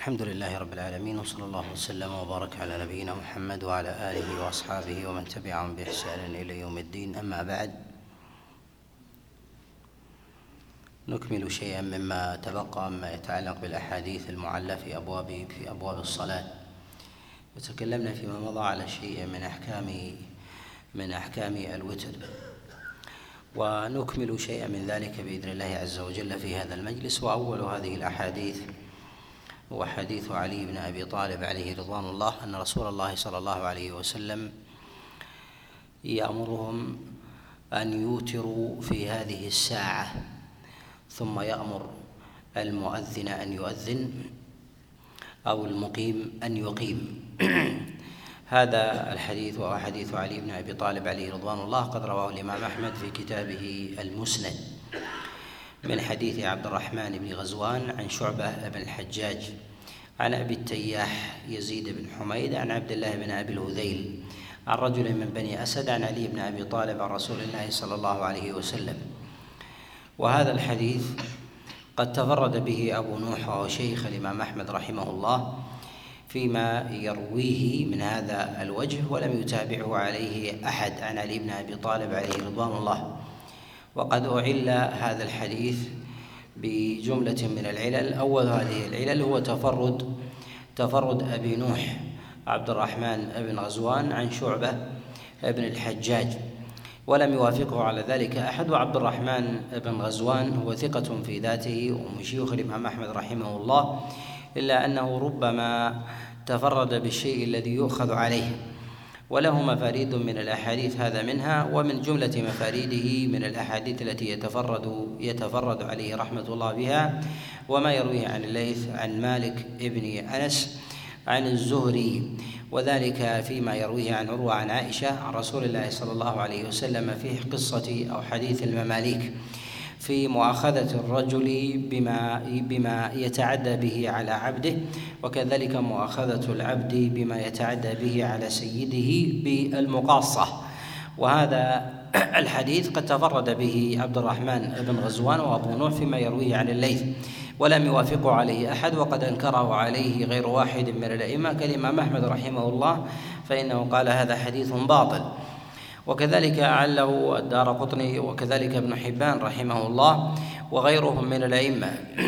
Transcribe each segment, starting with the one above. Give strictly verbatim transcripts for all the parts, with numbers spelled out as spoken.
الحمد لله رب العالمين، وصلى الله وسلم وبارك على نبينا محمد وعلى آله وأصحابه ومن تبعهم بإحسان إلى يوم الدين. أما بعد، نكمل شيئا مما تبقى مما يتعلق بالأحاديث المعلة في أبواب في أبواب الصلاة. وتكلمنا فيما مضى على شيء من أحكام من أحكام الوتر، ونكمل شيئا من ذلك بإذن الله عز وجل في هذا المجلس. وأول هذه الأحاديث هو حديث علي بن أبي طالب عليه رضوان الله أن رسول الله صلى الله عليه وسلم يأمرهم أن يوتروا في هذه الساعة، ثم يأمر المؤذن أن يؤذن أو المقيم أن يقيم. هذا الحديث وهو حديث علي بن أبي طالب عليه رضوان الله، قد رواه الإمام أحمد في كتابه المسند من حديث عبد الرحمن بن غزوان عن شعبة بن الحجاج عن أبي التياح يزيد بن حميد عن عبد الله بن أبي الهذيل عن رجل من بني أسد عن علي بن أبي طالب عن رسول الله صلى الله عليه وسلم. وهذا الحديث قد تفرد به أبو نوح وهو شيخ الإمام أحمد رحمه الله فيما يرويه من هذا الوجه، ولم يتابعه عليه أحد عن علي بن أبي طالب عليه رضوان الله. وقد أعل هذا الحديث بجملة من العلل. أول هذه العلل هو تفرد تفرد أبي نوح عبد الرحمن بن غزوان عن شعبة بن الحجاج، ولم يوافقه على ذلك أحد. وعبد الرحمن بن غزوان هو ثقة في ذاته ومن شيوخ الإمام أحمد رحمه الله، إلا أنه ربما تفرد بالشيء الذي يؤخذ عليه، وله مفاريد من الأحاديث هذا منها. ومن جملة مفاريده من الأحاديث التي يتفرد يتفرد عليه رحمة الله بها وما يرويه عن الليث عن مالك ابن أنس عن الزهري، وذلك فيما يرويه عن عروة عن عائشة عن رسول الله صلى الله عليه وسلم في قصة أو حديث المماليك في مؤاخذة الرجل بما بما يتعدى به على عبده، وكذلك مؤاخذة العبد بما يتعدى به على سيده بالمقاصة. وهذا الحديث قد تفرد به عبد الرحمن بن غزوان وأبو نوح فيما يرويه عن الليث، ولم يوافق عليه أحد، وقد أنكره عليه غير واحد من الأئمة كالإمام أحمد رحمه الله، فإنه قال هذا حديث باطل. وكذلك أعله الدارقطني وكذلك ابن حبان رحمه الله وغيرهم من الأئمة.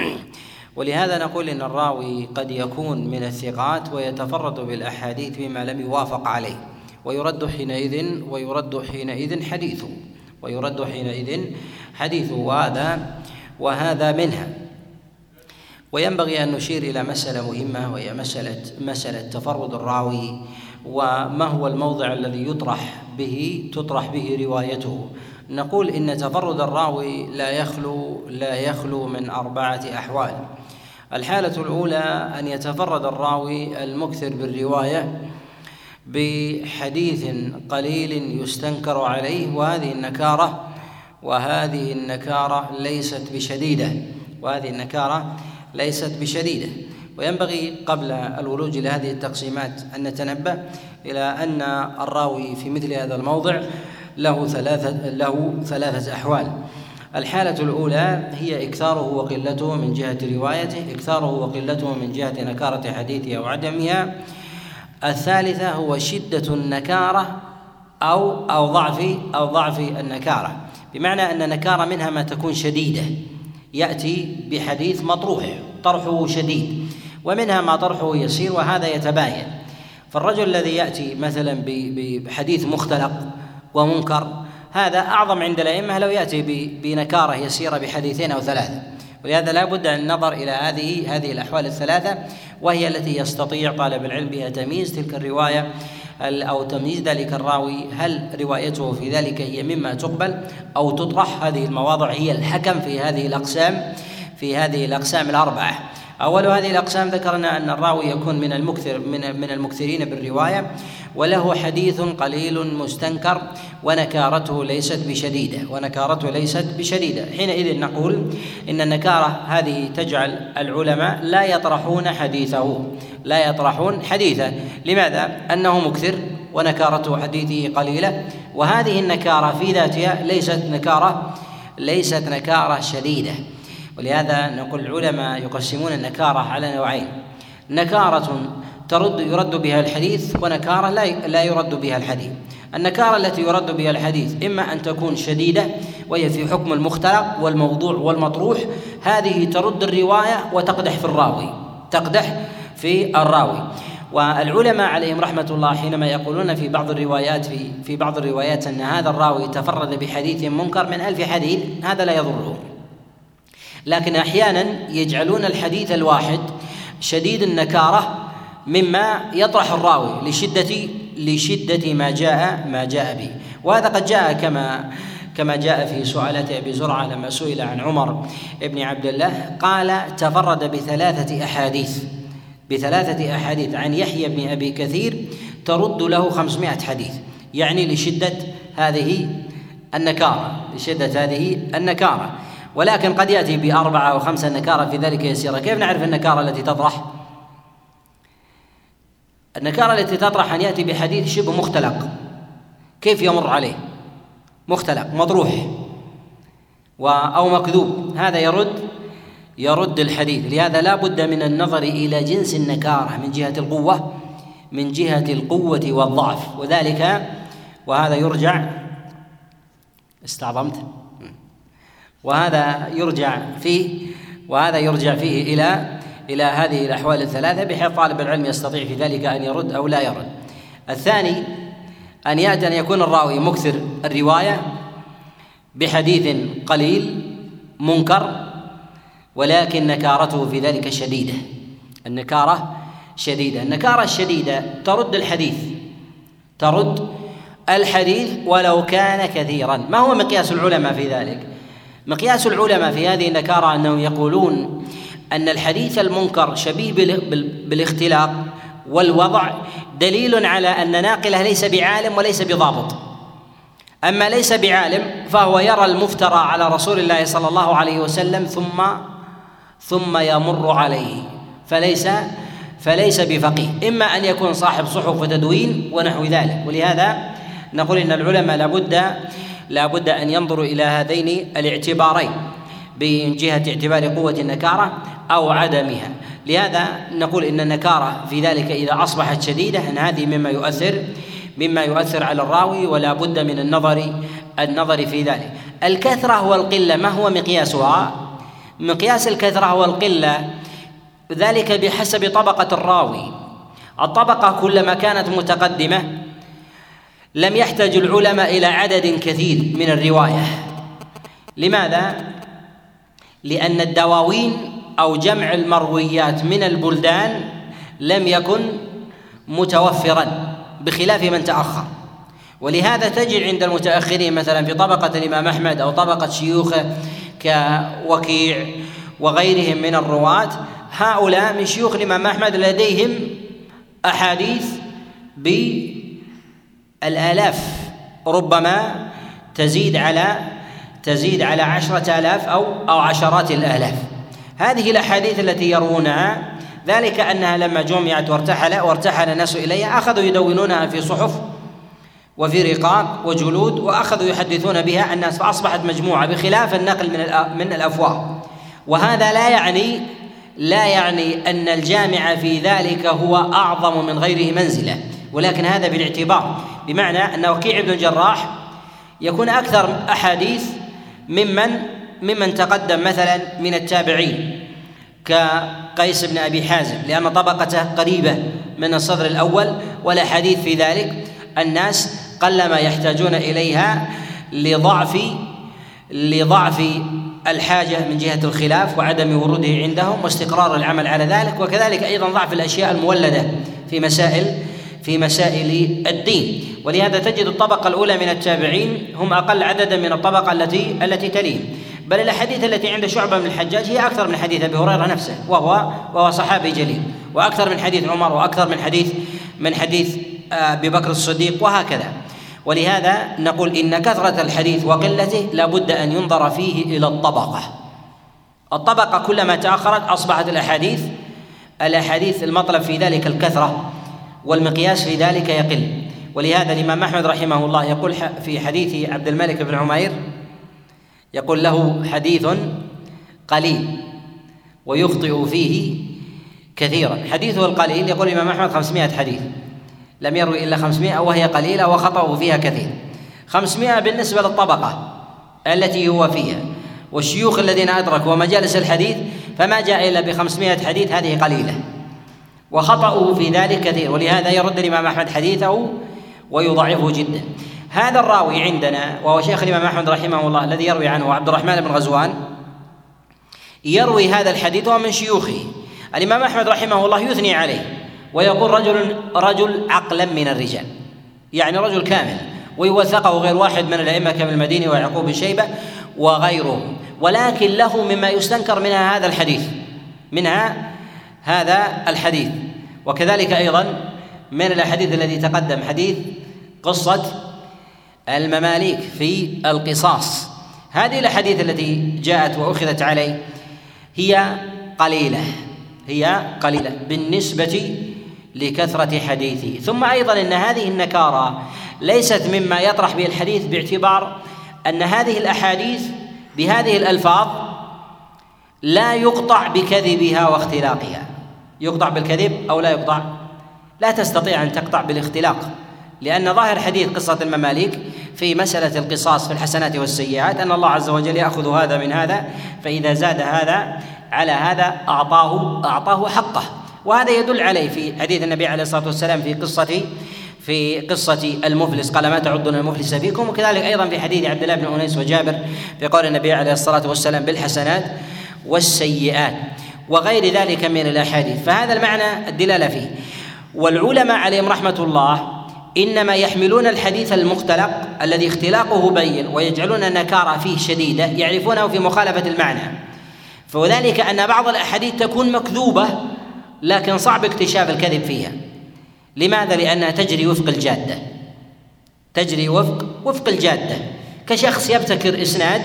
ولهذا نقول إن الراوي قد يكون من الثقات ويتفرد بالأحاديث بما لم يوافق عليه، ويرد حينئذ ويرد حينئذ حديثه ويرد حينئذ حديثه وهذا وهذا منها. وينبغي أن نشير إلى مسألة مهمة، وهي مسألة مسألة تفرد الراوي، وما هو الموضع الذي يطرح به تطرح به روايته. نقول إن تفرد الراوي لا يخلو لا يخلو من أربعة أحوال. الحالة الأولى أن يتفرد الراوي المكثر بالرواية بحديث قليل يستنكر عليه، وهذه النكارة وهذه النكارة ليست بشديدة وهذه النكارة ليست بشديدة. وينبغي قبل الولوج إلى هذه التقسيمات أن نتنبه إلى أن الراوي في مثل هذا الموضع له ثلاثة له ثلاثة أحوال. الحالة الأولى هي إكثاره وقلته من جهة روايته، إكثاره وقلته من جهة نكارة حديثه أو عدمها. الثالثة هو شدة النكارة أو أو ضعف أو ضعف النكارة، بمعنى أن نكارة منها ما تكون شديدة يأتي بحديث مطروح طرحه شديد، ومنها ما طرحه يسير، وهذا يتباين. فالرجل الذي يأتي مثلا بحديث مختلق ومنكر هذا أعظم عند الأئمة لو يأتي بنكارة يسيرة بحديثين أو ثلاثة. ولهذا لا بد أن النظر إلى هذه هذه الأحوال الثلاثة، وهي التي يستطيع طالب العلم بها تمييز تلك الرواية أو تمييز ذلك الراوي، هل روايته في ذلك هي مما تقبل أو تطرح. هذه المواضع هي الحكم في هذه الأقسام في هذه الأقسام الأربعة. أول هذه الأقسام ذكرنا أن الراوي يكون من المكثر من من المكثرين بالرواية، وله حديث قليل مستنكر ونكارته ليست بشديدة ونكارته ليست بشديدة حينئذ نقول إن النكارة هذه تجعل العلماء لا يطرحون حديثه لا يطرحون حديثه لماذا؟ أنه مكثر ونكارته حديثه قليلة، وهذه النكارة في ذاتها ليست نكارة ليست نكارة شديدة. ولهذا نقول العلماء يقسمون النكارة على نوعين: نكارة ترد يرد بها الحديث، ونكارة لا لا يرد بها الحديث. النكارة التي يرد بها الحديث إما أن تكون شديدة وهي في حكم المختلق والموضوع والمطروح، هذه ترد الرواية وتقدح في الراوي تقدح في الراوي. والعلماء عليهم رحمة الله حينما يقولون في بعض الروايات في في بعض الروايات أن هذا الراوي تفرد بحديث منكر من ألف حديث، هذا لا يضره، لكن أحيانا يجعلون الحديث الواحد شديد النكارة مما يطرح الراوي لشدة لشدة ما جاء ما جاء به. وهذا قد جاء كما كما جاء في سؤالة أبي زرعة لما سئل عن عمر بن عبد الله قال تفرد بثلاثة أحاديث بثلاثة أحاديث عن يحيى بن أبي كثير ترد له خمسمائة حديث، يعني لشدة هذه النكارة لشدة هذه النكارة ولكن قد يأتي بأربعة أو خمسة النكارة في ذلك يسيرة. كيف نعرف النكارة التي تطرح؟ النكارة التي تطرح أن يأتي بحديث شبه مختلق، كيف يمر عليه؟ مختلق مطروح أو مكذوب، هذا يرد يرد الحديث. لهذا لا بد من النظر إلى جنس النكارة من جهة القوة من جهة القوة والضعف، وذلك وهذا يرجع استعظمت وهذا يرجع فيه وهذا يرجع فيه إلى إلى هذه الأحوال الثلاثة، بحيث طالب العلم يستطيع في ذلك أن يرد أو لا يرد. الثاني أن يأتي أن يكون الراوي مكثر الرواية بحديث قليل منكر ولكن نكارته في ذلك شديدة. النكارة شديدة النكارة الشديدة ترد الحديث ترد الحديث ولو كان كثيرا. ما هو مقياس العلماء في ذلك؟ مقياس العلماء في هذه النكارة أنهم يقولون أن الحديث المنكر شبيه بالاختلاق والوضع دليل على أن ناقله ليس بعالم وليس بضابط. أما ليس بعالم فهو يرى المفترى على رسول الله صلى الله عليه وسلم ثم ثم يمر عليه، فليس فليس بفقيه، إما أن يكون صاحب صحف وتدوين ونحو ذلك. ولهذا نقول إن العلماء لابد لابد أن ينظروا إلى هذين الاعتبارين من جهة اعتبار قوة النكارة أو عدمها. لهذا نقول إن النكارة في ذلك إذا أصبحت شديدة أن هذه مما يؤثر مما يؤثر على الراوي، ولا بد من النظر النظر في ذلك. الكثرة والقلة ما هو مقياسها؟ مقياس الكثرة والقلة ذلك بحسب طبقة الراوي. الطبقة كلما كانت متقدمة لم يحتاج العلماء إلى عدد كثير من الرواية. لماذا؟ لأن الدواوين أو جمع المرويات من البلدان لم يكن متوفرا بخلاف من تأخر. ولهذا تجد عند المتأخرين مثلا في طبقة الإمام أحمد أو طبقة شيوخه كوكيع وغيرهم من الرواة، هؤلاء من شيوخ الإمام أحمد لديهم أحاديث بالآلاف، ربما تزيد على تزيد على عشرة آلاف أو أو عشرات الآلاف. هذه الأحاديث التي يروونها ذلك أنها لما جمعت وارتحل وارتحل الناس إليها أخذوا يدونونها في صحف وفي رقاق وجلود وأخذوا يحدثون بها الناس، فأصبحت مجموعة بخلاف النقل من من الأفواه. وهذا لا يعني لا يعني أن الجامع في ذلك هو أعظم من غيره منزلة، ولكن هذا بالاعتبار، بمعنى أن وكيع بن الجراح يكون أكثر أحاديث ممن ممن تقدم مثلا من التابعين كقيس بن أبي حازم، لأن طبقته قريبة من الصدر الأول، ولا حديث في ذلك الناس قلما يحتاجون إليها لضعف لضعف الحاجة من جهة الخلاف وعدم وروده عندهم واستقرار العمل على ذلك، وكذلك أيضا ضعف الأشياء المولدة في مسائل في مسائل الدين. ولهذا تجد الطبقة الأولى من التابعين هم أقل عددا من الطبقة التي التي تليه، بل الأحاديث التي عند شعبة من الحجاج هي أكثر من حديث أبي هريرة نفسه وهو وهو صحابي جليل، وأكثر من حديث عمر، وأكثر من حديث من حديث أبي بكر الصديق، وهكذا. ولهذا نقول إن كثرة الحديث وقلته لابد أن ينظر فيه إلى الطبقة. الطبقة كلما تأخرت أصبحت الأحاديث الأحاديث المطلب في ذلك الكثرة، والمقياس في ذلك يقل. ولهذا الإمام أحمد رحمه الله يقول في حديث عبد الملك بن عمير، يقول له حديث قليل ويخطئ فيه كثيرا. حديثه القليل يقول الإمام أحمد خمسمائة حديث، لم يروي إلا خمسمائة وهي قليلة وخطأه فيها كثير. خمسمائة بالنسبة للطبقة التي هو فيها والشيوخ الذين أدركوا ومجالس الحديث، فما جاء إلا بخمسمائة حديث، هذه قليلة وخطأه في ذلك كثير، ولهذا يرد الإمام أحمد حديثه ويضعفه جدا. هذا الراوي عندنا وهو شيخ الإمام أحمد رحمه الله الذي يروي عنه عبد الرحمن بن غزوان، يروي هذا الحديث ومن شيوخه. الإمام أحمد رحمه الله يثني عليه ويقول رجل رجل عقلا من الرجال، يعني رجل كامل، ويوثقه غير واحد من الأئمة كابن المديني ويعقوب بن شيبة وغيره، ولكن له مما يستنكر منها هذا الحديث منها هذا الحديث وكذلك أيضا من الأحاديث التي تقدم حديث قصة المماليك في القصاص. هذه الأحاديث التي جاءت وأخذت عليه هي قليلة هي قليلة بالنسبة لكثرة حديثه. ثم أيضا أن هذه النكارة ليست مما يطرح به الحديث، باعتبار أن هذه الأحاديث بهذه الألفاظ لا يقطع بكذبها واختلاقها. يقطع بالكذب أو لا يقطع؟ لا تستطيع أن تقطع بالاختلاق، لأن ظاهر حديث قصة المماليك في مسألة القصاص في الحسنات والسيئات أن الله عز وجل يأخذ هذا من هذا، فإذا زاد هذا على هذا أعطاه أعطاه حقه. وهذا يدل عليه في حديث النبي عليه الصلاة والسلام في قصة في قصة المفلس، قال ما تعدون المفلس فيكم، وكذلك أيضا في حديث عبد الله بن أنيس وجابر في قول النبي عليه الصلاة والسلام بالحسنات والسيئات وغير ذلك من الأحاديث. فهذا المعنى الدلالة فيه. والعلماء عليهم رحمة الله إنما يحملون الحديث المختلق الذي اختلاقه بين ويجعلون النكارة فيه شديدة، يعرفونه في مخالفة المعنى، فوذلك أن بعض الأحاديث تكون مكذوبة لكن صعب اكتشاف الكذب فيها. لماذا؟ لأنها تجري وفق الجادة تجري وفق وفق الجادة كشخص يبتكر إسناد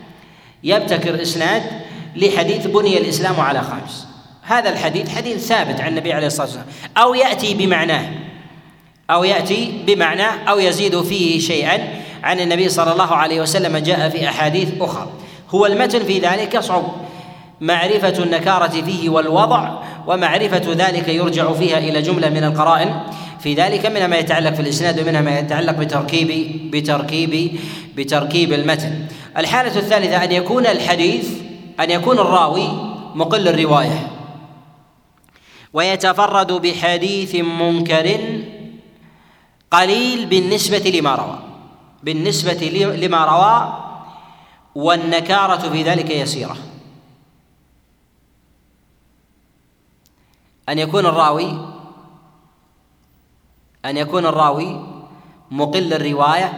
يبتكر إسناد لحديث بني الإسلام على خمس، هذا الحديث حديث ثابت عن النبي عليه الصلاة والسلام، أو يأتي بمعناه أو يأتي بمعناه أو يزيد فيه شيئا عن النبي صلى الله عليه وسلم جاء في أحاديث أخرى. هو المتن في ذلك صعب، معرفة النكارة فيه والوضع ومعرفة ذلك يرجع فيها إلى جملة من القرائن في ذلك، منها ما يتعلق في الإسناد ومنها ما يتعلق بتركيب بتركيب بتركيب المتن. الحالة الثالثة أن يكون الحديث أن يكون الراوي مقل الرواية ويتفرد بحديث منكر قليل بالنسبة لما روى بالنسبة لما روى والنكارة في ذلك يسيرة. أن يكون الراوي أن يكون الراوي مقل الرواية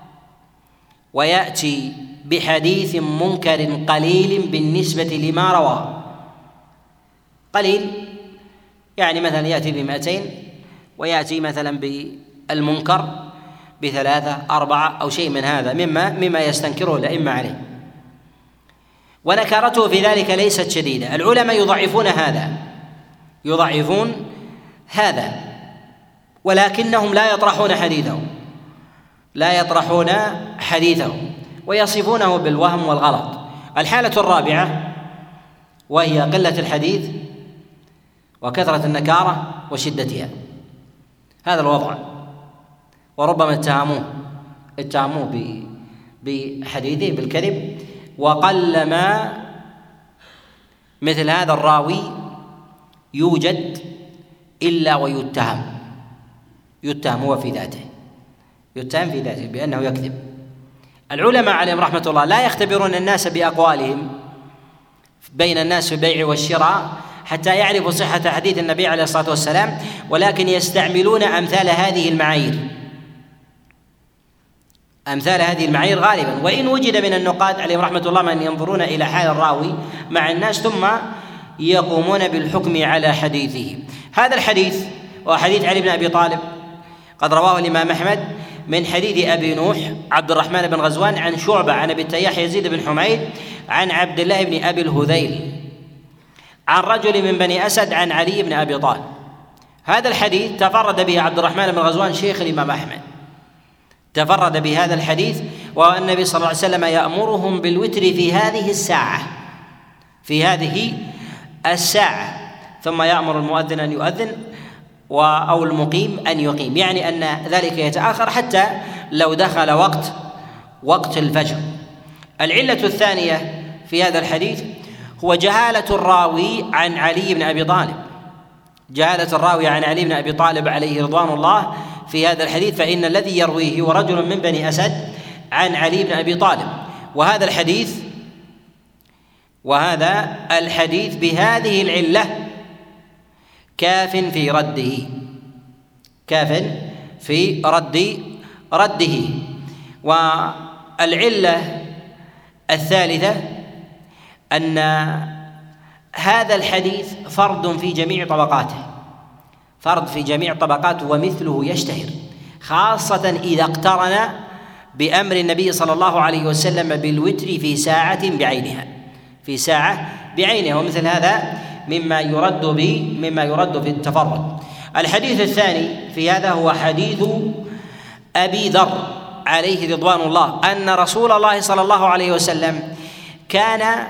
ويأتي بحديث منكر قليل بالنسبة لما روى. قليل يعني مثلا يأتي بمئتين ويأتي مثلا بالمنكر بثلاثة أربعة أو شيء من هذا مما مما يستنكره الأئمة عليه، ونكارته في ذلك ليست شديدة. العلماء يضعفون هذا يضعفون هذا ولكنهم لا يطرحون حديثه لا يطرحون حديثه ويصفونه بالوهم والغلط. الحالة الرابعة وهي قلة الحديث وكثرة النكارة وشدتها، هذا الوضع، وربما اتهموه اتهموه بحديثه بالكذب، وقلما مثل هذا الراوي يوجد إلا ويتهم يتهم هو في ذاته يتهم في ذاته بأنه يكذب. العلماء عليهم رحمة الله لا يختبرون الناس بأقوالهم بين الناس في البيع والشراء حتى يعرفوا صحة حديث النبي عليه الصلاة والسلام، ولكن يستعملون أمثال هذه المعايير أمثال هذه المعايير غالبا، وإن وجد من النقاد عليهم رحمة الله من ينظرون إلى حال الراوي مع الناس ثم يقومون بالحكم على حديثه. هذا الحديث وحديث علي بن أبي طالب قد رواه الإمام أحمد من حديث أبي نوح عبد الرحمن بن غزوان عن شعبة عن أبي التياح يزيد بن حميد عن عبد الله بن أبي الهذيل عن رجل من بني أسد عن علي بن أبي طالب. هذا الحديث تفرد به عبد الرحمن بن غزوان شيخ الإمام أحمد، تفرد بهذا الحديث، والنبي صلى الله عليه وسلم يأمرهم بالوتر في هذه الساعة في هذه الساعة ثم يأمر المؤذن أن يؤذن أو المقيم أن يقيم، يعني أن ذلك يتأخر حتى لو دخل وقت وقت الفجر. العلة الثانية في هذا الحديث هو جهالة الراوي عن علي بن أبي طالب، جهالة الراوي عن علي بن أبي طالب عليه رضوان الله في هذا الحديث، فإن الذي يرويه هو رجل من بني أسد عن علي بن أبي طالب، وهذا الحديث وهذا الحديث بهذه العلة كاف في رده كاف في رد رده. والعلة الثالثة أن هذا الحديث فرد في جميع طبقاته، فرد في جميع طبقاته ومثله يشتهر، خاصة إذا اقترن بأمر النبي صلى الله عليه وسلم بالوتر في ساعة بعينها في ساعة بعينها ومثل هذا مما يرد به مما يرد في التفرد. الحديث الثاني في هذا هو حديث أبي ذر عليه رضوان الله أن رسول الله صلى الله عليه وسلم كان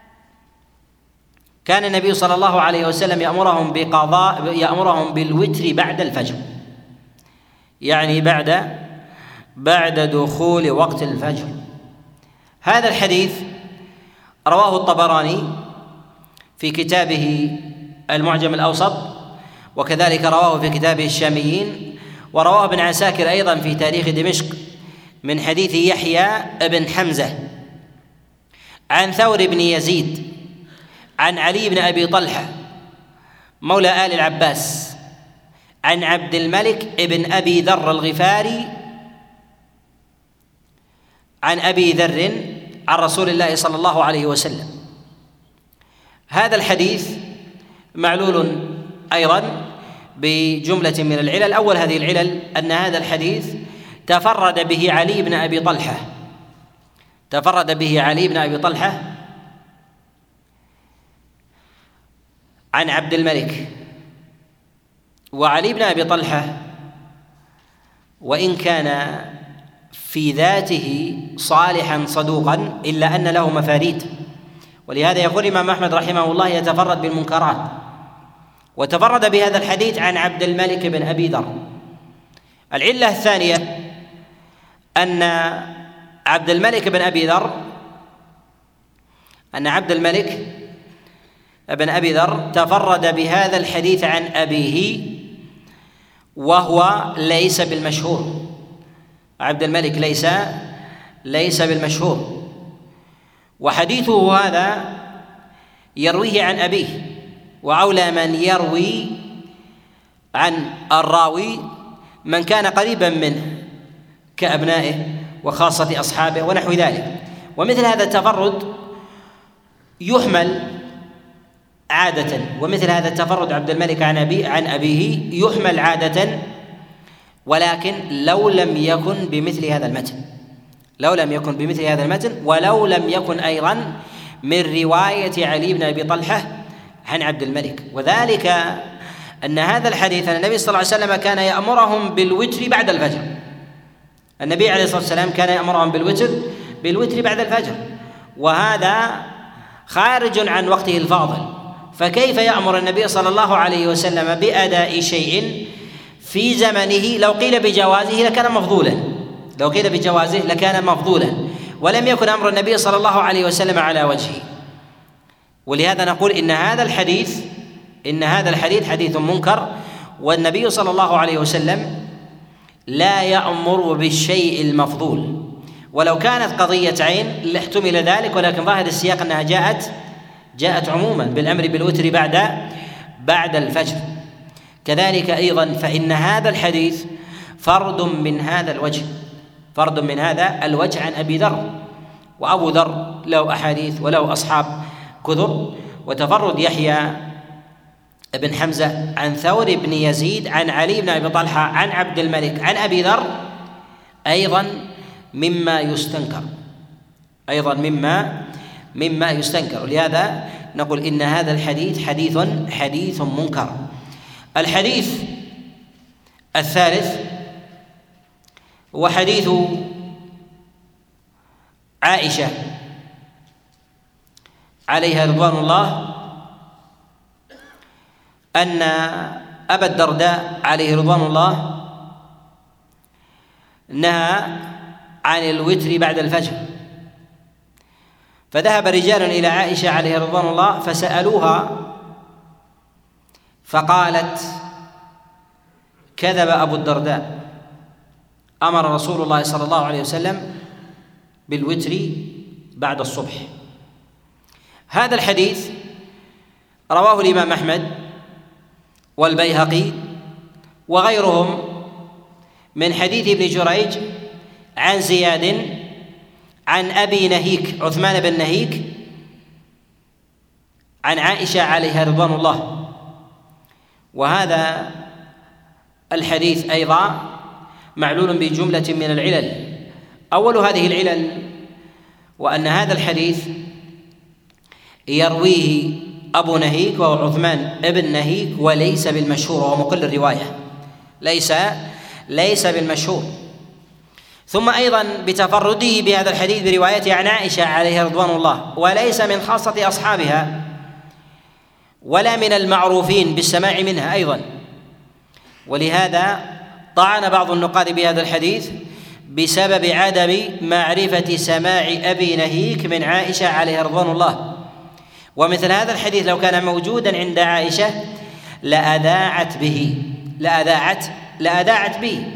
كان النبي صلى الله عليه وسلم يأمرهم بقضاء يأمرهم بالوتر بعد الفجر، يعني بعد بعد دخول وقت الفجر. هذا الحديث رواه الطبراني في كتابه المعجم الأوسط، وكذلك رواه في كتابه الشاميين، ورواه ابن عساكر أيضا في تاريخ دمشق من حديث يحيى بن حمزة عن ثور بن يزيد عن علي بن أبي طلحة مولى آل العباس عن عبد الملك ابن أبي ذر الغفاري عن أبي ذر عن رسول الله صلى الله عليه وسلم. هذا الحديث معلول أيضا بجملة من العلل. أول هذه العلل أن هذا الحديث تفرد به علي بن أبي طلحة تفرد به علي بن أبي طلحة عن عبد الملك. وعلي بن أبي طلحة وإن كان في ذاته صالحا صدوقا إلا أن له مفاريد، ولهذا يقول الإمام أحمد رحمه الله يتفرد بالمنكرات، وتفرد بهذا الحديث عن عبد الملك بن أبي ذر. العلة الثانية أن عبد الملك بن أبي ذر أن عبد الملك بن أبي ذر تفرد بهذا الحديث عن أبيه وهو ليس بالمشهور. عبد الملك ليس ليس بالمشهور، وحديثه هذا يرويه عن أبيه، وأولى من يروي عن الراوي من كان قريبا منه كأبنائه وخاصة أصحابه ونحو ذلك. ومثل هذا التفرد يحمل عادة، ومثل هذا التفرد عبد الملك عن أبي عن أبيه يحمل عادة، ولكن لو لم يكن بمثل هذا المتن لو لم يكن بمثل هذا المتن ولو لم يكن أيضا من رواية علي بن أبي طلحة عن عبد الملك. وذلك أن هذا الحديث أن النبي صلى الله عليه وسلم كان يأمرهم بالوتر بعد الفجر. النبي عليه الصلاة والسلام كان يأمرهم بالوتر بالوتر بعد الفجر، وهذا خارج عن وقته الفاضل، فكيف يأمر النبي صلى الله عليه وسلم بأداء شيء في زمنه لو قيل بجوازه لكان مفضولا لو قيل بجوازه لكان مفضولا ولم يكن أمر النبي صلى الله عليه وسلم على وجهه. ولهذا نقول إن هذا الحديث إن هذا الحديث حديث منكر، والنبي صلى الله عليه وسلم لا يأمر بالشيء المفضول، ولو كانت قضية عين لاحتمل ذلك، ولكن ظاهر السياق أنها جاءت جاءت عموما بالأمر بالوتر بعد بعد الفجر. كذلك أيضا فإن هذا الحديث فرد من هذا الوجه فرد من هذا الوجه عن أبي ذر، وأبو ذر له أحاديث وله أصحاب كثر. وتفرد يحيى بن حمزة عن ثور بن يزيد عن علي بن أبي طلحة عن عبد الملك عن أبي ذر أيضا مما يستنكر أيضا مما مما يستنكر ولهذا نقول إن هذا الحديث حديث حديث منكر. الحديث الثالث هو حديث عائشة عليها رضوان الله أن أبا الدرداء عليه رضوان الله نهى عن الوتر بعد الفجر، فذهب رجال إلى عائشة عليه رضوان الله فسألوها فقالت: كذب أبو الدرداء، أمر رسول الله صلى الله عليه وسلم بالوتر بعد الصبح. هذا الحديث رواه الإمام أحمد والبيهقي وغيرهم من حديث ابن جريج عن زياد عن أبي نهيك عثمان بن نهيك عن عائشة عليها رضوان الله. وهذا الحديث أيضا معلول بجملة من العلل. أول هذه العلل وأن هذا الحديث يرويه أبو نهيك وهو عثمان بن نهيك وليس بالمشهور، وهو مقل الرواية، ليس ليس بالمشهور. ثم أيضا بتفرده بهذا الحديث بروايته عن عائشة عليها رضوان الله، وليس من خاصة أصحابها ولا من المعروفين بالسماع منها أيضا. ولهذا طعن بعض النقاد بهذا الحديث بسبب عدم معرفة سماع أبي نهيك من عائشة عليها رضوان الله. ومثل هذا الحديث لو كان موجودا عند عائشة لأذاعت به لأذاعت لأذاعت به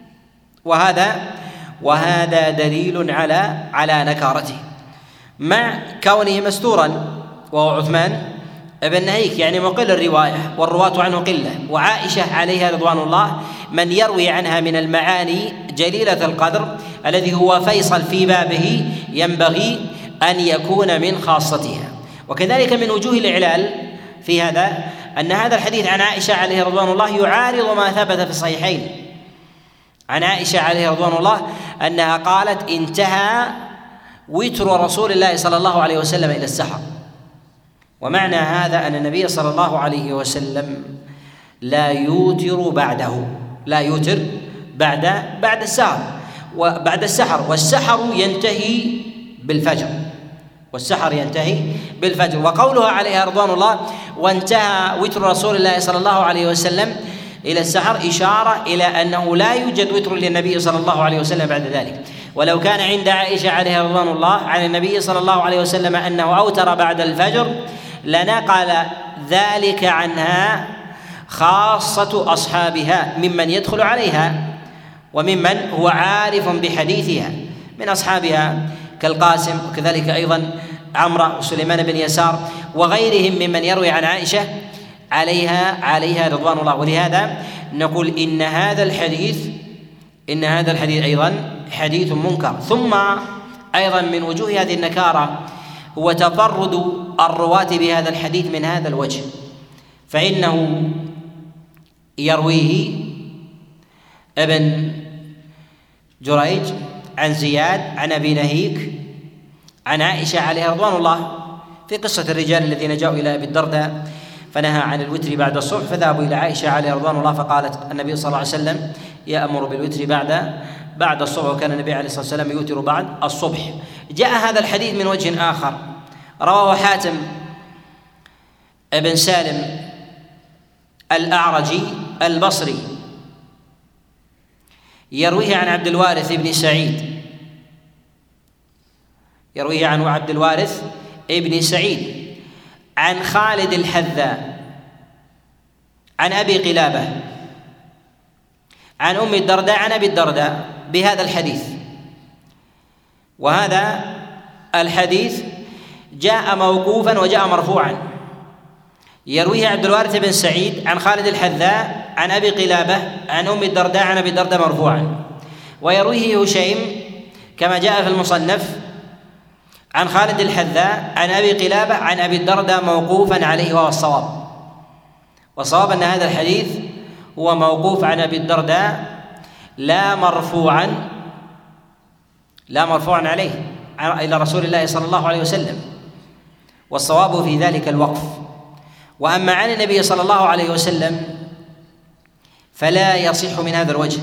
وهذا وهذا دليل على على نكارته مع كونه مستورا، وهو عثمان بن نهيك يعني مقل الرواية والرواة عنه قلة، وعائشة عليها رضوان الله من يروي عنها من المعاني جليلة القدر الذي هو فيصل في بابه ينبغي أن يكون من خاصتها. وكذلك من وجوه الإعلال في هذا أن هذا الحديث عن عائشة عليه رضوان الله يعارض ما ثبت في الصحيحين عن عائشة عليه رضوان الله أنها قالت: انتهى وتر رسول الله صلى الله عليه وسلم إلى السحر. ومعنى هذا أن النبي صلى الله عليه وسلم لا يوتر بعده لا يوتر بعد بعد السحر وبعد السحر والسحر ينتهي بالفجر والسحر ينتهي بالفجر. وقولها عليها رضوان الله وانتهى وتر رسول الله صلى الله عليه وسلم إلى السحر إشارة إلى أنه لا يوجد وتر للنبي صلى الله عليه وسلم بعد ذلك. ولو كان عند عائشة عليها رضوان الله عن النبي صلى الله عليه وسلم أنه أوتر بعد الفجر لنقل ذلك عنها خاصة أصحابها ممن يدخل عليها وممن هو عارف بحديثها من أصحابها كالقاسم وكذلك أيضا عمرو وسليمان بن يسار وغيرهم ممن يروي عن عائشة عليها عليها رضوان الله. ولهذا نقول إن هذا الحديث إن هذا الحديث أيضا حديث منكر. ثم أيضا من وجوه هذه النكارة هو تفرد الرواة بهذا الحديث من هذا الوجه، فإنه يرويه ابن جريج عن زياد عن أبي نهيك عن عائشة عليها رضوان الله في قصة الرجال الذين جاءوا إلى أبي الدرداء فنهى عن الوتر بعد الصبح، فذهبوا إلى عائشة عليها رضوان الله فقالت النبي صلى الله عليه وسلم يأمر بالوتر بعد بعد الصبح، وكان النبي عليه الصلاة والسلام يوتر بعد الصبح. جاء هذا الحديث من وجه آخر رواه حاتم ابن سالم الأعرجي البصري يرويه عن عبد الوارث ابن سعيد يرويه عن عبد الوارث ابن سعيد عن خالد الحذاء عن أبي قلابة عن أم الدرداء عن أبي الدرداء بهذا الحديث. وهذا الحديث جاء موقوفا وجاء مرفوعا، يرويه عبد الوارث بن سعيد عن خالد الحذاء عن أبي قلابة عن أم الدرداء عن أبي الدرداء مرفوعا، ويرويه هشيم كما جاء في المصنف عن خالد الحذاء عن أبي قلابة عن أبي الدرداء موقوفا عليه، وهو الصواب. والصواب أن هذا الحديث هو موقوف عن أبي الدرداء لا مرفوعا لا مرفوعا عليه إلى رسول الله صلى الله عليه وسلم، والصواب في ذلك الوقف. وأما عن النبي صلى الله عليه وسلم فلا يصح من هذا الوجه.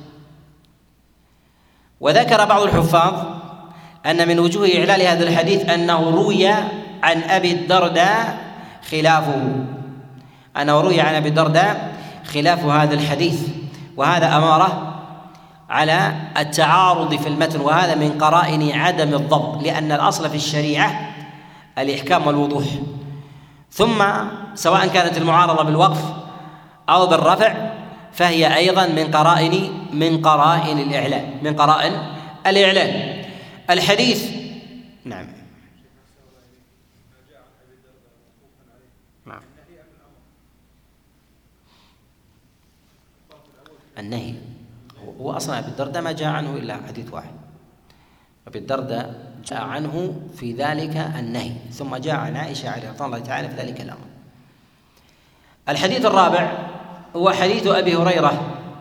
وذكر بعض الحفاظ أن من وجوه إعلال هذا الحديث أنه روي عن أبي الدرداء خلافه أنه روي عن أبي الدرداء خلاف هذا الحديث، وهذا أمارة على التعارض في المتن، وهذا من قرائن عدم الضبط، لأن الأصل في الشريعة الإحكام والوضوح، ثم سواء كانت المعارضة بالوقف أو بالرفع فهي أيضا من قرائن من قرائن الإعلان من قرائن الإعلان الحديث. نعم. نعم. النهي هو أصلا أبي الدرداء ما جاء عنه إلا حديث واحد، أبي الدرداء جاء عنه في ذلك النهي، ثم جاء عن عائشة عليه رضي الله تعالى في ذلك الأمر. الحديث الرابع هو حديث أبي هريرة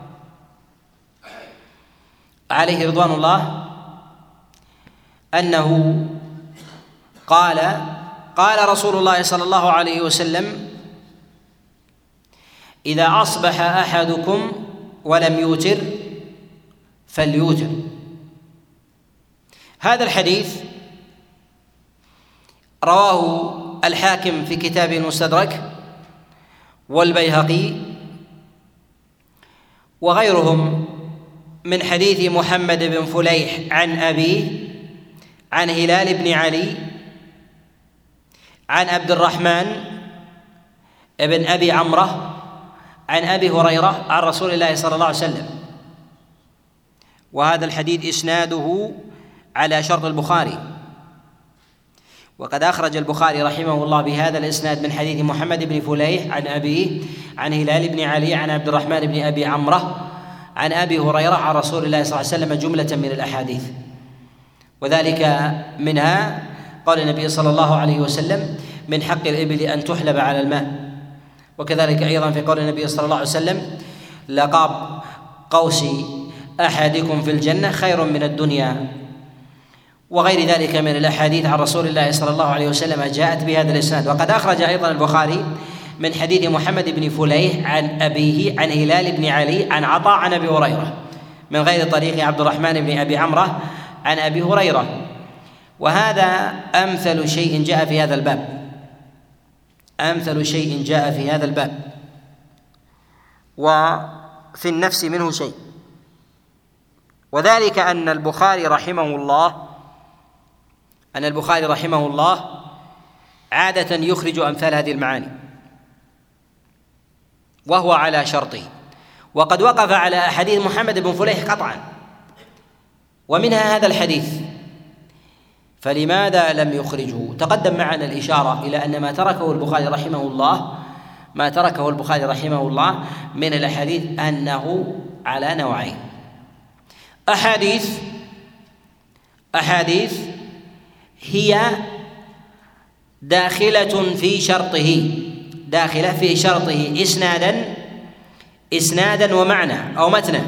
عليه رضوان الله أنه قال قال رسول الله صلى الله عليه وسلم: إذا أصبح أحدكم ولم يوتر فليوتر. هذا الحديث رواه الحاكم في كتاب المستدرك والبيهقي وغيرهم من حديث محمد بن فليح عن أبيه عن هلال بن علي عن عبد الرحمن بن أبي عمرة عن أبي هريرة عن رسول الله صلى الله عليه وسلم. وهذا الحديث إسناده على شرط البخاري، وقد أخرج البخاري رحمه الله بهذا الإسناد من حديث محمد بن فليح عن أبيه عن هلال بن علي عن عبد الرحمن بن أبي عمرة عن أبي هريرة عن رسول الله صلى الله عليه وسلم جملة من الأحاديث، وذلك منها قال النبي صلى الله عليه وسلم: من حق الإبل أن تحلب على الماء. وكذلك أيضا في قول النبي صلى الله عليه وسلم: لقاب قوس أحدكم في الجنة خير من الدنيا. وغير ذلك من الأحاديث عن رسول الله صلى الله عليه وسلم جاءت بهذا الإسناد. وقد أخرج أيضا البخاري من حديث محمد بن فليح عن أبيه عن هلال بن علي عن عطاء عن أبي هريرة من غير طريق عبد الرحمن بن أبي عمرة عن أبي هريرة. وهذا أمثل شيء جاء في هذا الباب أمثل شيء جاء في هذا الباب وفي النفس منه شيء، وذلك أن البخاري رحمه الله أن البخاري رحمه الله عادة يخرج أمثال هذه المعاني وهو على شرطه، وقد وقف على أحاديث محمد بن فليح قطعا، ومنها هذا الحديث، فلماذا لم يخرجه؟ تقدم معنا الإشارة إلى أن ما تركه البخاري رحمه الله ما تركه البخاري رحمه الله من الأحاديث أنه على نوعين: أحاديث أحاديث هي داخلة في شرطه داخلة في شرطه إسنادا إسنادا ومعنى أو متنا.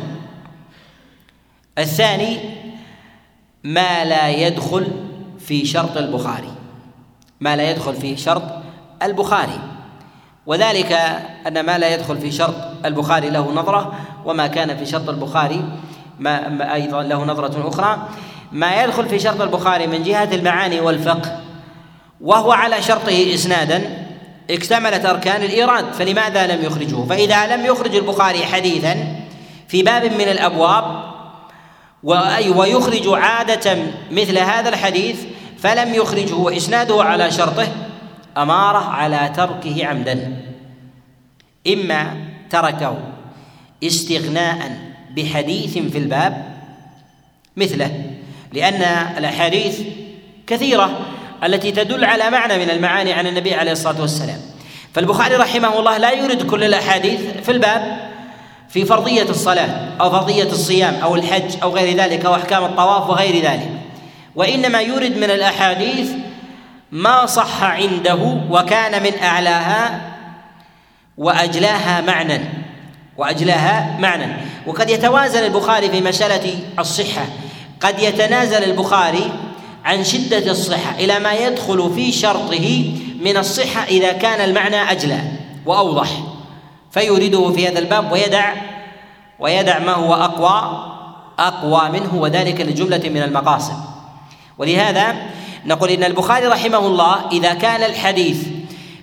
الثاني ما لا يدخل في شرط البخاري ما لا يدخل في شرط البخاري وذلك أن ما لا يدخل في شرط البخاري له نظرة، وما كان في شرط البخاري ما أيضا له نظرة أخرى. ما يدخل في شرط البخاري من جهة المعاني والفقه وهو على شرطه إسنادا اكتملت أركان الإيراد، فلماذا لم يخرجه؟ فإذا لم يخرج البخاري حديثا في باب من الأبواب ويخرج عادة مثل هذا الحديث فلم يخرجه وإسناده على شرطه أمارة على تركه عمدا، إما تركه استغناء بحديث في الباب مثله، لأن الأحاديث كثيرة التي تدل على معنى من المعاني عن النبي عليه الصلاة والسلام، فالبخاري رحمه الله لا يرد كل الأحاديث في الباب في فرضية الصلاة أو فرضية الصيام أو الحج أو غير ذلك أو أحكام الطواف وغير ذلك، وإنما يرد من الأحاديث ما صح عنده وكان من أعلاها وأجلاها معنى وأجلاها معنى وقد يتوازن البخاري في مسألة الصحة، قد يتنازل البخاري عن شدة الصحة إلى ما يدخل في شرطه من الصحة إذا كان المعنى أجلى وأوضح، فيورده في هذا الباب ويدع ويدع ما هو أقوى أقوى منه، وذلك لجملة من المقاصد. ولهذا نقول إن البخاري رحمه الله إذا كان الحديث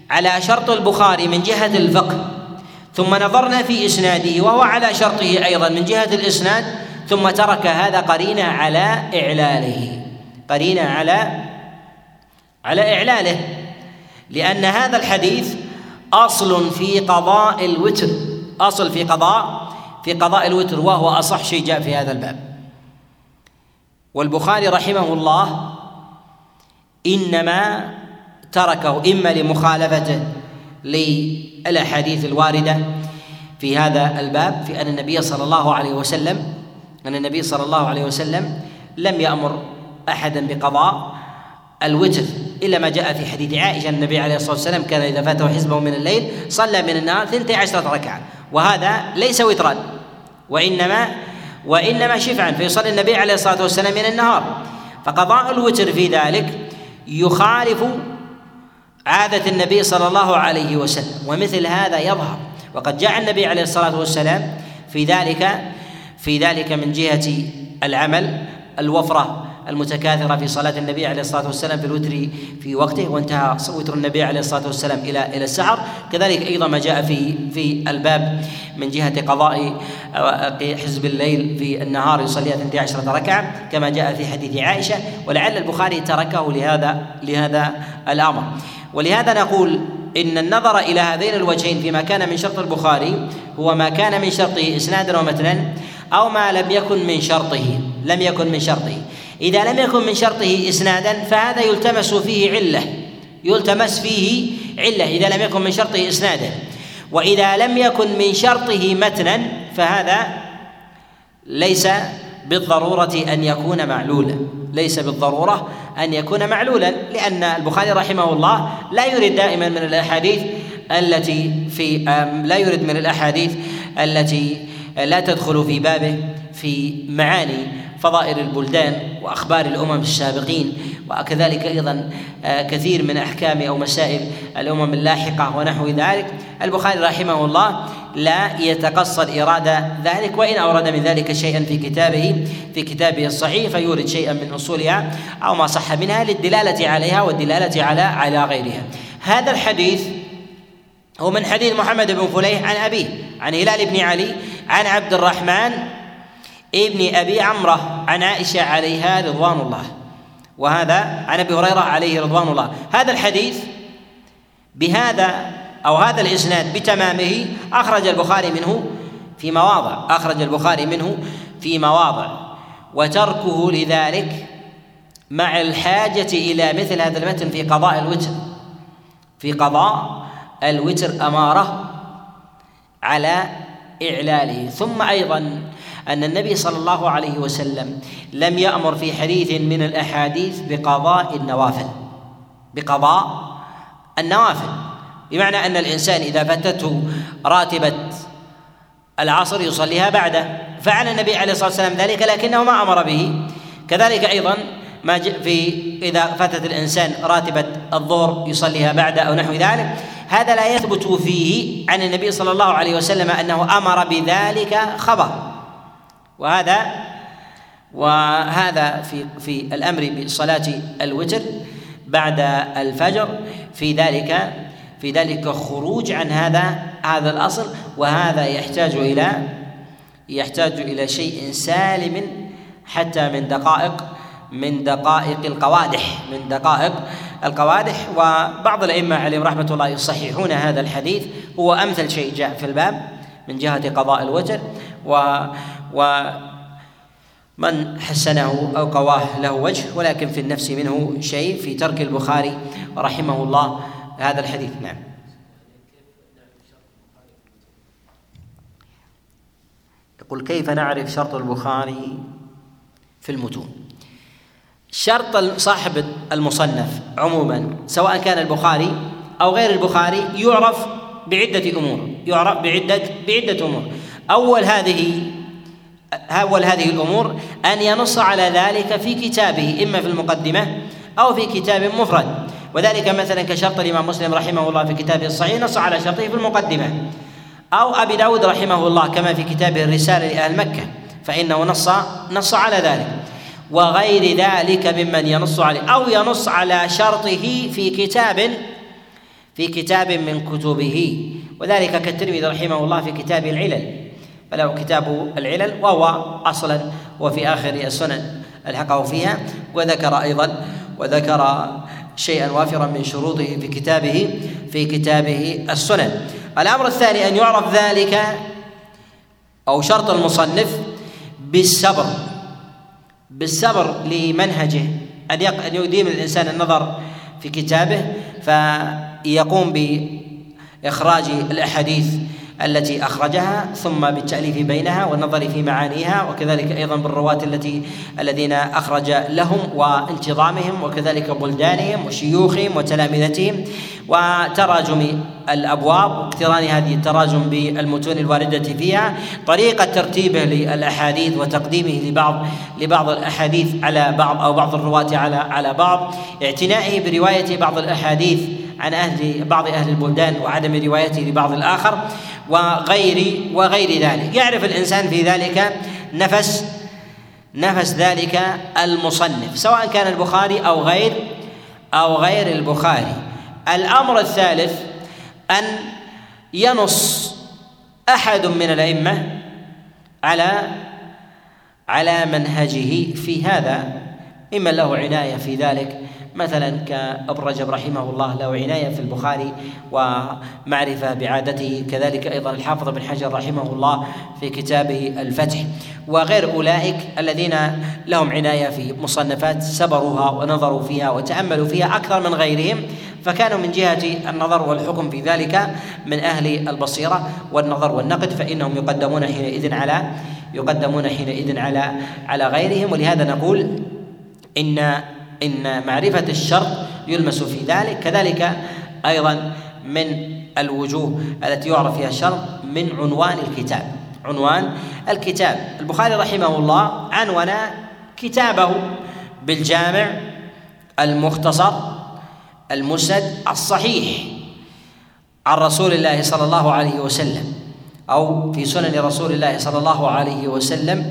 على شرط البخاري من جهة الفقه ثم نظرنا في إسناده وهو على شرطه أيضا من جهة الإسناد ثم ترك هذا قرينة على إعلاله قرينة على على إعلاله لأن هذا الحديث أصل في قضاء الوتر أصل في قضاء في قضاء الوتر وهو أصح شيء جاء في هذا الباب. والبخاري رحمه الله إنما تركه إما لمخالفته للأحاديث الواردة في هذا الباب في أن النبي صلى الله عليه وسلم أن النبي صلى الله عليه وسلم لم يأمر أحدا بقضاء الوتر إلا ما جاء في حديث عائشة أن النبي عليه الصلاة والسلام كان إذا فاته حزبه من الليل صلى من النهار ثنتي عشرة ركعة، وهذا ليس وترا وإنما وإنما شفعا، فيصلي النبي عليه الصلاة والسلام من النهار، فقضاء الوتر في ذلك يخالف عادة النبي صلى الله عليه وسلم، ومثل هذا يظهر وقد جاء النبي عليه الصلاة والسلام في ذلك في ذلك من جهة العمل الوفرة المتكاثرة في صلاة النبي عليه الصلاة والسلام في الوتر في وقته، وانتهى وتر النبي عليه الصلاة والسلام إلى إلى السحر. كذلك أيضا ما جاء في في الباب من جهة قضاء حزب الليل في النهار يصليها اثنتي عشرة ركعة كما جاء في حديث عائشة، ولعل البخاري تركه لهذا لهذا الأمر. ولهذا نقول إن النظر إلى هذين الوجهين فيما كان من شرط البخاري هو ما كان من شرطه إسنادا ومتنا أو ما لم يكن من شرطه لم يكن من شرطه. إذا لم يكن من شرطه إسنادا فهذا يلتمس فيه علة يلتمس فيه علة إذا لم يكن من شرطه إسنادا، وإذا لم يكن من شرطه متنا فهذا ليس بالضرورة أن يكون معلولا ليس بالضرورة أن يكون معلولا لأن البخاري رحمه الله لا يريد دائما من الأحاديث التي في لا يريد من الأحاديث التي لا تدخل في بابه في معاني فضائل البلدان وأخبار الأمم السابقين، وكذلك أيضا كثير من أحكام أو مسائل الأمم اللاحقة ونحو ذلك. البخاري رحمه الله لا يتقصد إرادة ذلك، وإن أورد من ذلك شيئا في كتابه في كتابه الصحيح فيورد شيئا من أصولها أو ما صح منها للدلالة عليها والدلالة على على غيرها. هذا الحديث هو من حديث محمد بن فليح عن أبيه عن هلال بن علي عن عبد الرحمن ابن أبي عمرة عن عائشة عليها رضوان الله، وهذا عن أبي هريرة عليه رضوان الله. هذا الحديث بهذا أو هذا الإسناد بتمامه أخرج البخاري منه في مواضع أخرج البخاري منه في مواضع وتركه لذلك مع الحاجة إلى مثل هذا المتن في قضاء الوتر في قضاء الوتر أمارة على إعلاله. ثم أيضا أن النبي صلى الله عليه وسلم لم يأمر في حديث من الأحاديث بقضاء النوافل بقضاء النوافل بمعنى أن الإنسان إذا فاتته راتبة العصر يصليها بعده، فعل النبي عليه الصلاة والسلام ذلك لكنه ما أمر به. كذلك أيضا ما في إذا فاتت الإنسان راتبة الظهر يصليها بعده أو نحو ذلك، هذا لا يثبت فيه عن النبي صلى الله عليه وسلم أنه أمر بذلك خبر. وهذا وهذا في في الأمر بصلاة الوتر بعد الفجر في ذلك في ذلك خروج عن هذا هذا الأصل، وهذا يحتاج إلى يحتاج إلى شيء سالم حتى من دقائق من دقائق القوادح من دقائق القوادح وبعض الأئمة عليهم رحمة الله يصححون هذا الحديث، هو أمثل شيء جاء في الباب من جهة قضاء الوتر، و ومن حسنه أو قواه له وجه، ولكن في النفس منه شيء في ترك البخاري رحمه الله هذا الحديث. نعم. يقول كيف نعرف شرط البخاري في المتون؟ شرط صاحب المصنف عموما سواء كان البخاري أو غير البخاري يعرف بعدة أمور يعرف بعدة بعدة أمور. أول هذه أول هذه الأمور أن ينص على ذلك في كتابه إما في المقدمة أو في كتاب مفرد، وذلك مثلا كشرط الإمام مسلم رحمه الله في كتابه الصحيح نص على شرطه في المقدمة، أو أبي داود رحمه الله كما في كتابه الرسالة لأهل مكة فإنه نص نص على ذلك، وغير ذلك ممن ينص عليه أو ينص على شرطه في كتاب في كتاب من كتبه، وذلك كالترمذي رحمه الله في كتاب العلل، فله كتاب العلل وهو أصلا وفي آخر السنن ألحقه فيها، وذكر أيضا وذكر شيئا وافرا من شروطه في كتابه في كتابه السنن. الأمر الثاني أن يعرف ذلك أو شرط المصنف بالصبر بالصبر لمنهجه، أن يديم الإنسان النظر في كتابه فيقوم بإخراج الأحاديث التي أخرجها، ثم بالتأليف بينها والنظر في معانيها، وكذلك أيضا بالرواة التي الذين أخرج لهم وانتظامهم، وكذلك بلدانهم وشيوخهم وتلامذتهم، وتراجم الأبواب واقتران هذه التراجم بالمتون الواردة فيها، طريقة ترتيبه للأحاديث وتقديمه لبعض لبعض الأحاديث على بعض أو بعض الرواة على على بعض، اعتنائه برواية بعض الأحاديث عن أهل بعض أهل البلدان وعدم روايته لبعض الآخر، وغير وغير ذلك. يعرف الإنسان في ذلك نفس نفس ذلك المصنف، سواء كان البخاري أو غير أو غير البخاري. الأمر الثالث أن ينص أحد من الأئمة على على منهجه في هذا، إما له عناية في ذلك، مثلا كابن رجب رحمه الله له عناية في البخاري ومعرفة بعادته، كذلك أيضا الحافظ بن حجر رحمه الله في كتابه الفتح، وغير أولئك الذين لهم عناية في مصنفات سبروها ونظروا فيها وتأملوا فيها أكثر من غيرهم، فكانوا من جهة النظر والحكم في ذلك من أهل البصيرة والنظر والنقد، فإنهم يقدمون حينئذ على يقدمون حينئذ على على غيرهم. ولهذا نقول إن إن معرفة الشرط يلمس في ذلك. كذلك أيضا من الوجوه التي يعرف فيها الشرط من عنوان الكتاب. عنوان الكتاب البخاري رحمه الله عنون كتابه بالجامع المختصر المسند الصحيح عن رسول الله صلى الله عليه وسلم، أو في سنن رسول الله صلى الله عليه وسلم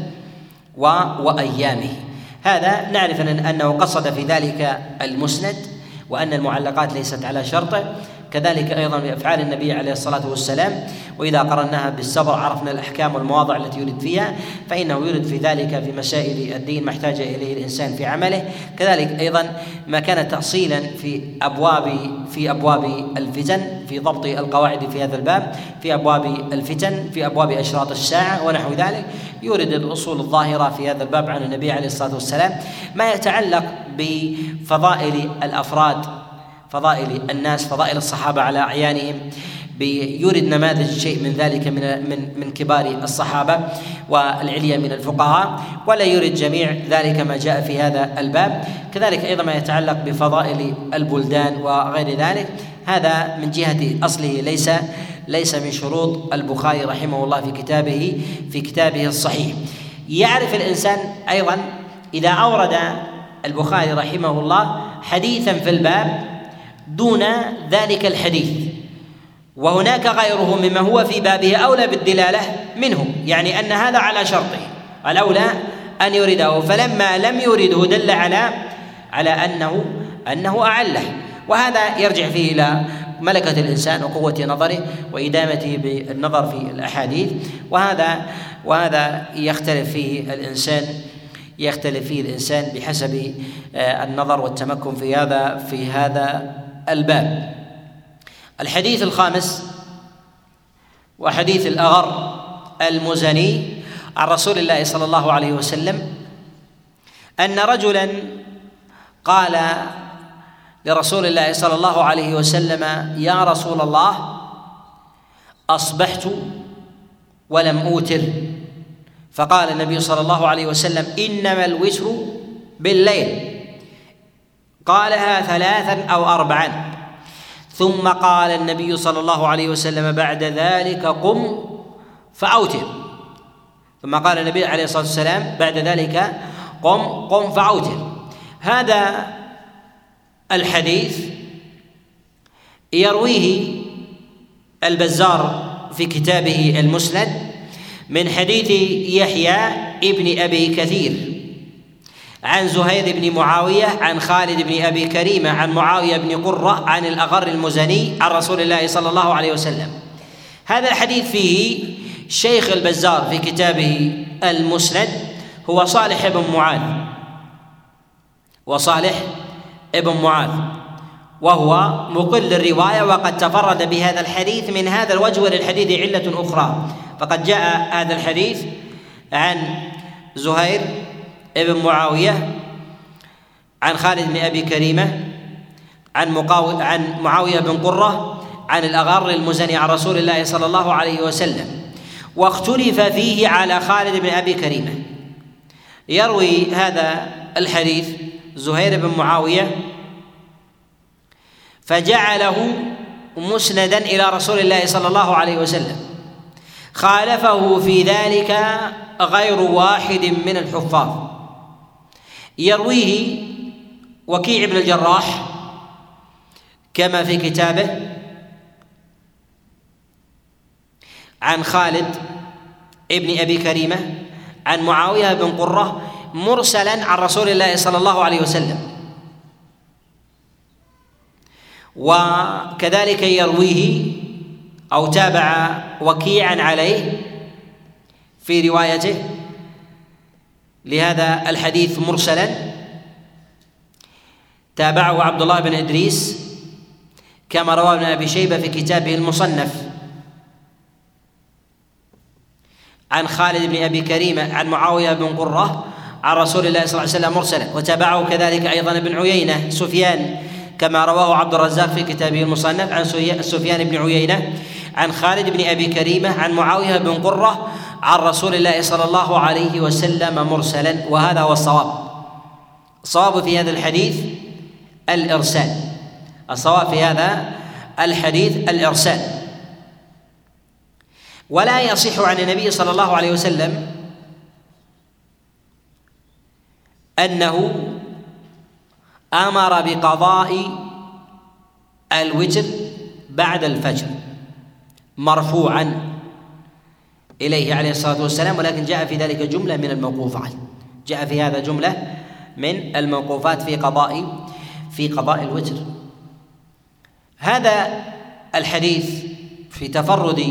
وأيامه. هذا نعرف أنه قصد في ذلك المسند، وأن المعلقات ليست على شرطه، كذلك أيضا بأفعال النبي عليه الصلاة والسلام، وإذا قرناها بالصبر عرفنا الأحكام والمواضع التي يرد فيها، فإنه يرد في ذلك في مسائل الدين ما احتاج إليه الإنسان في عمله. كذلك أيضا ما كان تأصيلا في أبواب في أبواب الفتن، في ضبط القواعد في هذا الباب، في أبواب الفتن، في أبواب أشراط الساعة ونحو ذلك، يورد الأصول الظاهرة في هذا الباب عن النبي عليه الصلاة والسلام. ما يتعلق بفضائل الأفراد، فضائل الناس، فضائل الصحابة على أعيانهم، بيورد نماذج شيء من ذلك من من من كبار الصحابة والعليا من الفقهاء، ولا يورد جميع ذلك ما جاء في هذا الباب. كذلك أيضا ما يتعلق بفضائل البلدان وغير ذلك، هذا من جهة أصله ليس ليس من شروط البخاري رحمه الله في كتابه في كتابه الصحيح. يعرف الإنسان أيضا إذا أورد البخاري رحمه الله حديثا في الباب دون ذلك الحديث، وهناك غيره مما هو في بابه أولى بالدلالة منه، يعني أن هذا على شرطه الأولى أن يرده، فلما لم يرده دل على على أنه أنه أعله. وهذا يرجع فيه إلى ملكة الإنسان وقوة نظره وإدامته بالنظر في الأحاديث، وهذا وهذا يختلف فيه الإنسان يختلف فيه الإنسان بحسب النظر والتمكن في هذا في هذا الباب. الحديث الخامس وحديث الأغر المزني عن رسول الله صلى الله عليه وسلم أن رجلا قال لرسول الله صلى الله عليه وسلم: يا رسول الله، أصبحت ولم أوتر. فقال النبي صلى الله عليه وسلم: إنما الوتر بالليل. قالها ثلاثا أو أربعا، ثم قال النبي صلى الله عليه وسلم بعد ذلك: قم فأوتر. ثم قال النبي عليه الصلاة والسلام بعد ذلك: قم قم فأوتر. هذا الحديث يرويه البزار في كتابه المسند من حديث يحيى ابن أبي كثير عن زهير بن معاوية عن خالد بن أبي كريمة عن معاوية بن قرة عن الأغر المزني عن رسول الله صلى الله عليه وسلم. هذا الحديث فيه شيخ البزار في كتابه المسند هو صالح بن معاذ، وصالح ابن معاذ وهو مقل الرواية، وقد تفرد بهذا الحديث من هذا الوجه، وللحديث علة أخرى. فقد جاء هذا الحديث عن زهير ابن معاوية عن خالد بن أبي كريمة عن مقاو... عن معاوية بن قرة عن الأغر المزني عن رسول الله صلى الله عليه وسلم، واختلف فيه على خالد بن أبي كريمة. يروي هذا الحديث زهير بن معاوية فجعله مسندا إلى رسول الله صلى الله عليه وسلم، خالفه في ذلك غير واحد من الحفاظ. يرويه وكيع بن الجراح كما في كتابه عن خالد ابن أبي كريمة عن معاوية بن قرة مرسلا عن رسول الله صلى الله عليه وسلم، وكذلك يرويه أو تابع وكيعا عليه في روايته لهذا الحديث مرسلا، تابعه عبد الله بن إدريس كما رواه ابن أبي شيبة في كتابه المصنف عن خالد بن أبي كريمة عن معاوية بن قرة عن رسول الله صلى الله عليه وسلم مرسلا، وتابعه كذلك أيضا ابن عيينة سفيان كما رواه عبد الرزاق في كتابه المصنف عن سفيان بن عيينة عن خالد بن أبي كريمة عن معاوية بن قرة عن رسول الله صلى الله عليه وسلم مرسلا. وهذا هو الصواب. الصواب في هذا الحديث الإرسال، الصواب في هذا الحديث الإرسال، ولا يصح عن النبي صلى الله عليه وسلم أنه أمر بقضاء الوتر بعد الفجر مرفوعا إليه عليه الصلاة والسلام، ولكن جاء في ذلك جملة من الموقوفات، جاء في هذا جملة من الموقوفات في قضاء في قضاء الوتر. هذا الحديث في تفرد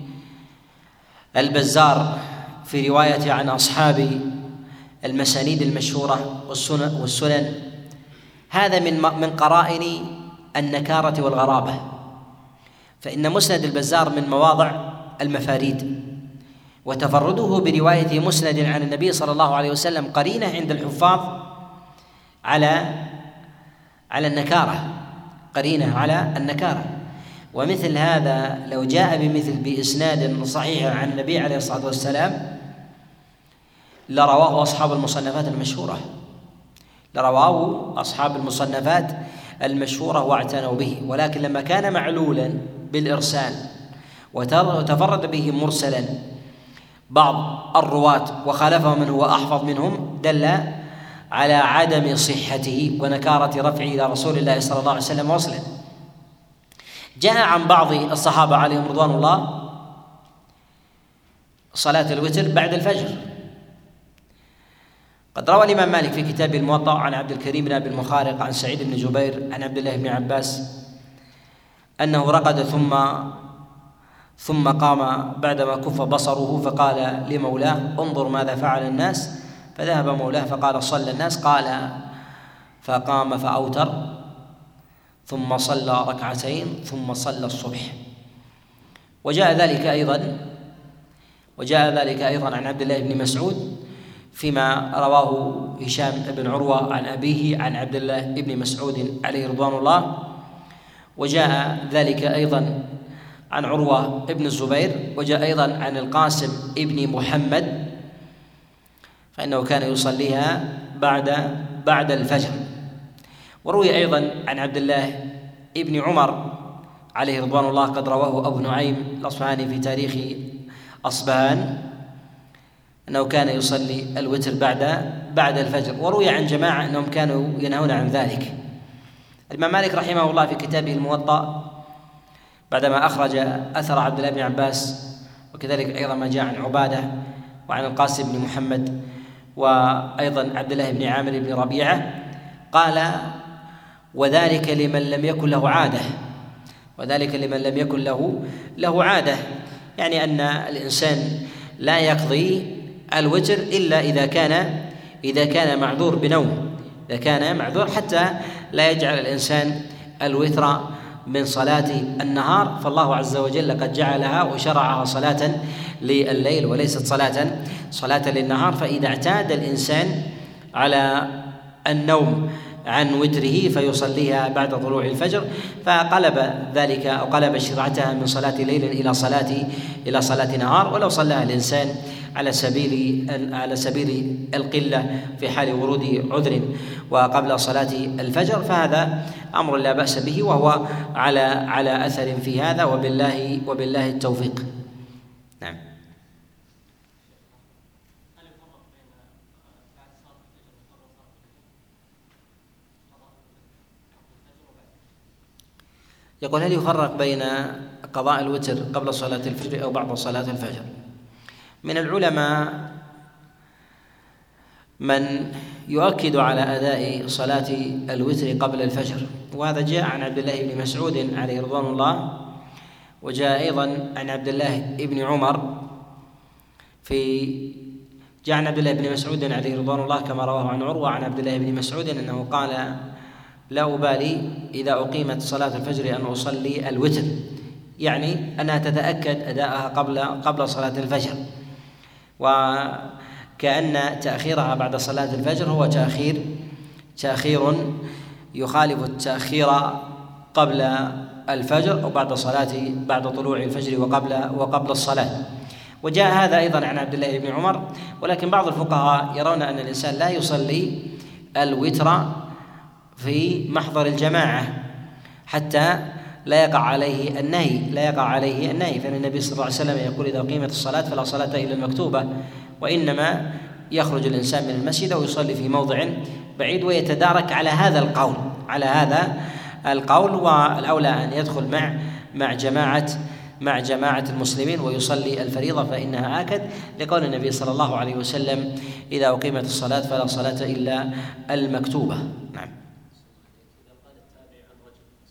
البزار في رواية عن أصحاب المسانيد المشهورة والسنن, والسنن هذا من من قرائن النكارة والغرابة، فإن مسند البزار من مواضع المفاريد، وتفرده برواية مسند عن النبي صلى الله عليه وسلم قرينة عند الحفاظ على على النكارة، قرينة على النكارة. ومثل هذا لو جاء بمثل بإسناد صحيح عن النبي عليه الصلاة والسلام لرواه أصحاب المصنفات المشهورة، لرواه أصحاب المصنفات المشهورة واعتنوا به، ولكن لما كان معلولا بالإرسال وتفرد به مرسلا بعض الرواة وخالفه من هو أحفظ منهم دل على عدم صحته ونكارة رفعه إلى رسول الله صلى الله عليه وسلم وصلا. جاء عن بعض الصحابة عليهم رضوان الله صلاة الوتر بعد الفجر. قد روى الإمام مالك في كتابه الموطأ عن عبد الكريم بن أبي المخارق عن سعيد بن جبير عن عبد الله بن عباس أنه رقد ثم ثم قام بعدما كف بصره فقال لمولاه انظر ماذا فعل الناس، فذهب مولاه فقال صلى الناس، قال فقام فأوتر ثم صلى ركعتين ثم صلى الصبح. وجاء ذلك أيضا وجاء ذلك أيضا عن عبد الله بن مسعود فيما رواه هشام بن عروة عن أبيه عن عبد الله بن مسعود عليه رضوان الله. وجاء ذلك أيضا عن عروة بن الزبير، وجاء أيضا عن القاسم ابن محمد فإنه كان يصليها بعد بعد الفجر. وروي أيضا عن عبد الله ابن عمر عليه رضوان الله قد رواه أبو نعيم الأصفهاني في تاريخ أصبهان أنه كان يصلي الوتر بعد بعد الفجر. وروي عن جماعة أنهم كانوا ينهون عن ذلك. الإمام مالك رحمه الله في كتابه الموطأ بعدما أخرج أثر عبد الله بن عباس وكذلك أيضا ما جاء عن عبادة وعن القاسم بن محمد وأيضا عبد الله بن عامر بن ربيعة قال: وذلك لمن لم يكن له عادة وذلك لمن لم يكن له له عادة يعني أن الإنسان لا يقضي الوتر إلا إذا كان إذا كان معذور بنوم إذا كان معذور حتى لا يجعل الإنسان الوتر من صلاة النهار، فالله عز وجل قد جعلها وشرعها صلاة لليل وليست صلاة صلاة للنهار. فإذا اعتاد الإنسان على النوم عن وتره فيصليها بعد طلوع الفجر، فقلب ذلك أو قلب شرعتها من صلاة ليل إلى صلاة إلى صلاة نهار. ولو صلىها الإنسان على سبيل على سبيل القلة في حال ورود عذر وقبل صلاة الفجر فهذا أمر لا بأس به، وهو على على أثر في هذا، وبالله وبالله التوفيق. نعم. يقول: هل يفرق بين قضاء الوتر قبل صلاة الفجر أو بعد صلاة الفجر؟ من العلماء من يؤكد على أداء صلاة الوتر قبل الفجر، وهذا جاء عن عبد الله بن مسعود عليه رضوان الله، وجاء أيضا عن عبد الله بن عمر في جاء عن عبد الله بن مسعود عليه رضوان الله كما رواه عن عروة عن عبد الله بن مسعود أنه قال: لا أبالي إذا أقيمت صلاة الفجر أن أصلي الوتر، يعني أنها تتأكد أداءها قبل قبل صلاة الفجر، وكأن تأخيرها بعد صلاة الفجر هو تأخير تأخير يخالف التأخير قبل الفجر أو بعد صلاة بعد طلوع الفجر وقبل وقبل الصلاة. وجاء هذا أيضا عن عبد الله بن عمر، ولكن بعض الفقهاء يرون أن الإنسان لا يصلي الوتر في محضر الجماعة حتى لا يقع عليه النهي لا يقع عليه النهي فإن النبي صلى الله عليه وسلم يقول: إذا أقيمت الصلاة فلا صلاة إلا المكتوبة، وإنما يخرج الإنسان من المسجد ويصلي في موضع بعيد ويتدارك على هذا القول على هذا القول والأولى أن يدخل مع مع جماعة مع جماعة المسلمين ويصلي الفريضة فإنها آكد، لقول النبي صلى الله عليه وسلم: إذا أقيمت الصلاة فلا صلاة إلا المكتوبة. نعم.